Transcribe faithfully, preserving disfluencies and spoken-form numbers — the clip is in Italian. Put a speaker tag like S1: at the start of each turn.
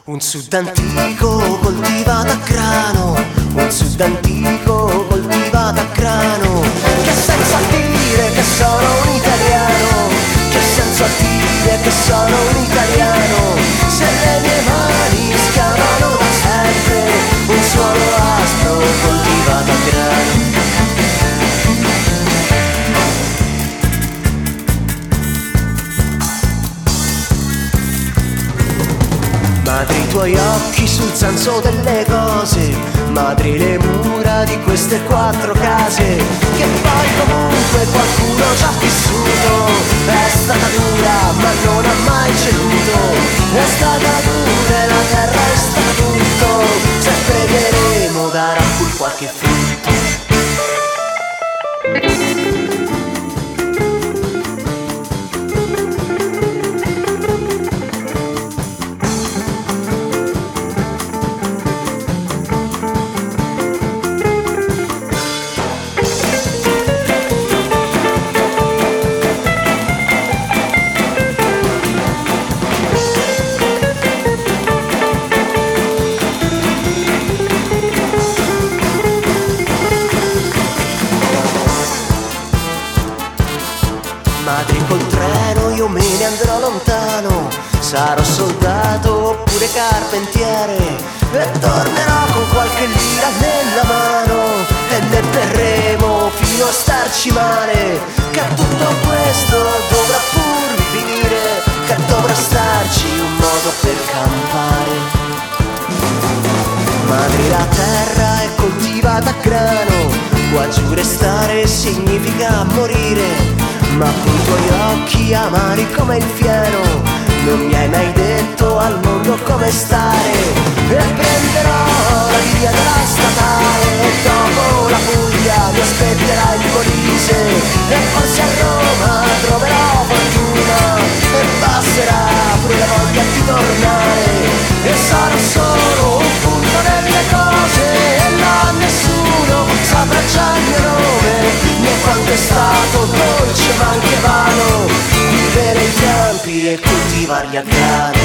S1: Un sud antico coltivato a grano, un sud antico coltivato a grano. Che senso a dire che sono un italiano? Che senso a dire che sono un italiano? Se le mie mani scavano da sempre un suolo aspro coltivato a grano. Madri i tuoi occhi sul senso delle cose, madri le mura di queste quattro case, che poi comunque qualcuno ci ha vissuto. È stata dura ma non ha mai ceduto, è stata dura e la terra è stata tutto. Se pregheremo darà pur qualche frutto. Madri col treno io me ne andrò lontano, sarò soldato oppure carpentiere, e tornerò con qualche lira nella mano e ne berremo fino a starci male. Che tutto questo dovrà pur finire, che dovrà starci un modo per campare. Madri la terra è coltivata a grano, qua giù restare significa morire. Ma con i tuoi occhi amari come il fieno non mi hai mai detto al mondo come stare. E prenderò la linea della statale e dopo la Puglia mi aspetterà il Molise, e forse a Roma troverò fortuna e passerà pure la voglia di tornare. E sarò solo un punto nelle cose e là nessuno saprà già il mio nome, né quanto è stato dolce ma anche vano vivere i campi e coltivarli a grano.